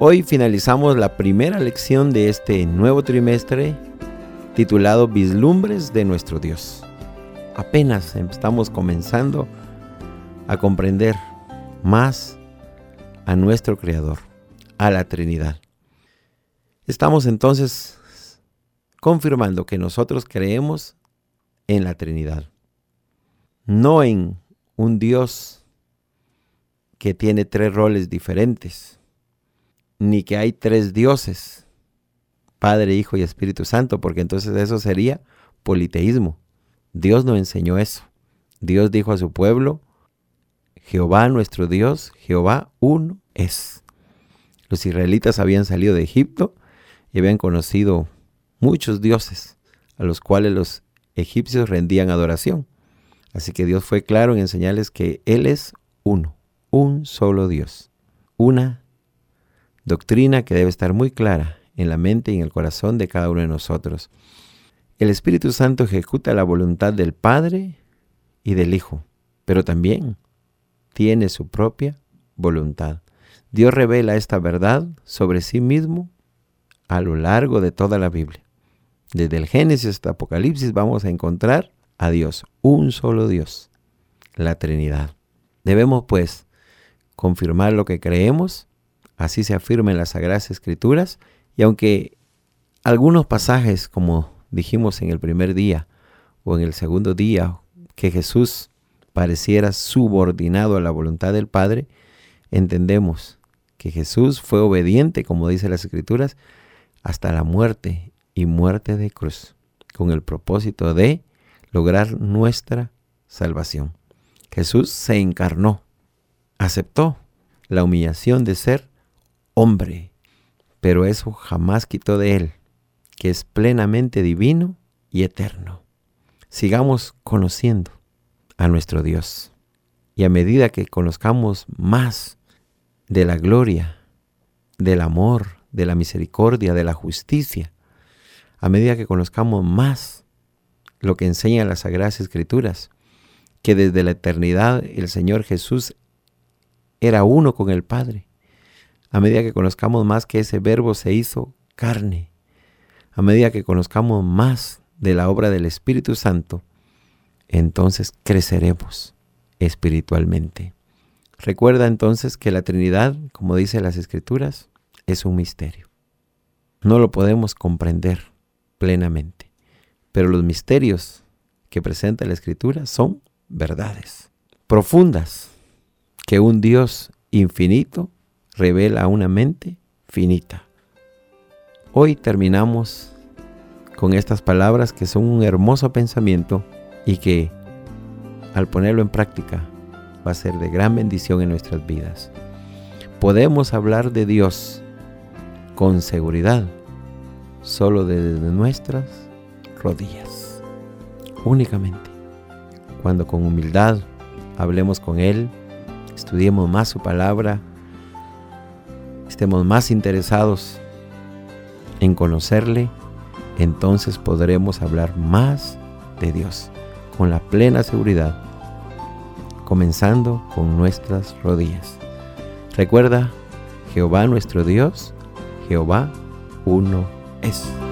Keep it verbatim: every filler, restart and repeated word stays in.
Hoy finalizamos la primera lección de este nuevo trimestre titulado Vislumbres de nuestro Dios. Apenas estamos comenzando a comprender más a nuestro Creador, a la Trinidad. Estamos entonces confirmando que nosotros creemos en la Trinidad, no en un Dios que tiene tres roles diferentes, ni que hay tres dioses, Padre, Hijo y Espíritu Santo, porque entonces eso sería politeísmo. Dios no enseñó eso. Dios dijo a su pueblo, Jehová nuestro Dios, Jehová uno es. Los israelitas habían salido de Egipto y habían conocido muchos dioses a los cuales los egipcios rendían adoración. Así que Dios fue claro en enseñarles que Él es uno, un solo Dios. Una doctrina que debe estar muy clara en la mente y en el corazón de cada uno de nosotros. El Espíritu Santo ejecuta la voluntad del Padre y del Hijo, pero también tiene su propia voluntad. Dios revela esta verdad sobre sí mismo a lo largo de toda la Biblia. Desde el Génesis hasta Apocalipsis vamos a encontrar a Dios, un solo Dios, la Trinidad. Debemos pues confirmar lo que creemos, así se afirma en las Sagradas Escrituras, y aunque algunos pasajes, como dijimos en el primer día o en el segundo día, que Jesús pareciera subordinado a la voluntad del Padre, entendemos que Jesús fue obediente, como dice las Escrituras, hasta la muerte y muerte de cruz, con el propósito de lograr nuestra salvación. Jesús se encarnó, aceptó la humillación de ser hombre, pero eso jamás quitó de él, que es plenamente divino y eterno. Sigamos conociendo a nuestro Dios, y a medida que conozcamos más de la gloria, del amor, de la misericordia, de la justicia, a medida que conozcamos más lo que enseñan las Sagradas Escrituras, que desde la eternidad el Señor Jesús era uno con el Padre, a medida que conozcamos más que ese verbo se hizo carne, a medida que conozcamos más de la obra del Espíritu Santo, entonces creceremos espiritualmente. Recuerda entonces que la Trinidad, como dice las Escrituras, es un misterio. No lo podemos comprender plenamente, pero los misterios que presenta la Escritura son verdades profundas que un Dios infinito revela a una mente finita. Hoy terminamos con estas palabras que son un hermoso pensamiento y que al ponerlo en práctica va a ser de gran bendición en nuestras vidas. Podemos hablar de Dios con seguridad solo desde nuestras rodillas, únicamente cuando con humildad hablemos con Él, estudiemos más su palabra, estemos más interesados en conocerle, entonces podremos hablar más de Dios con la plena seguridad, comenzando con nuestras rodillas. Recuerda, Jehová nuestro Dios, Jehová uno es.